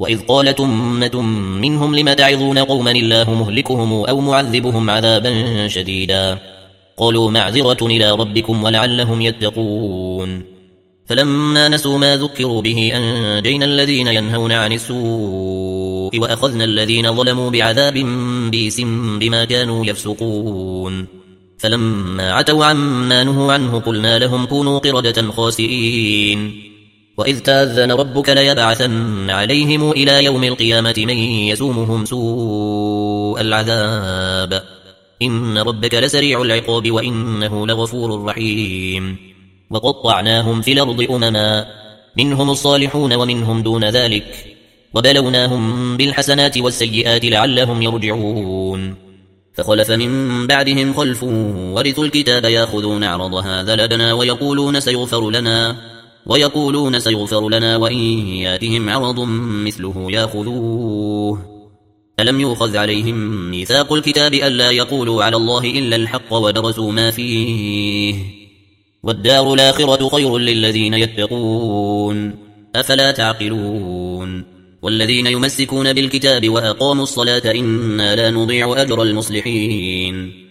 وإذ قالت أمة منهم لم تعظون قوما الله مهلكهم أو معذبهم عذابا شديدا قالوا معذرة إلى ربكم ولعلهم يتقون فلما نسوا ما ذكروا به أنجينا الذين ينهون عن السوء وأخذنا الذين ظلموا بعذاب بئس بما كانوا يفسقون فلما عتوا عما نهوا عنه قلنا لهم كونوا قردة خاسئين وإذ تأذن ربك ليبعثن عليهم إلى يوم القيامة من يسومهم سوء العذاب إن ربك لسريع العقاب وإنه لغفور رحيم وقطعناهم في الأرض أمما منهم الصالحون ومنهم دون ذلك وبلوناهم بالحسنات والسيئات لعلهم يرجعون فخلف من بعدهم خلف ورثوا الكتاب يأخذون عرض هذا لدنا ويقولون سيغفر لنا وإن ياتهم عرض مثله يأخذوه ألم يؤخذ عليهم ميثاق الكتاب ألا يقولوا على الله إلا الحق ودرسوا ما فيه والدار الآخرة خير للذين يتقون أفلا تعقلون والذين يمسكون بالكتاب وأقاموا الصلاة إنا لا نضيع أجر المصلحين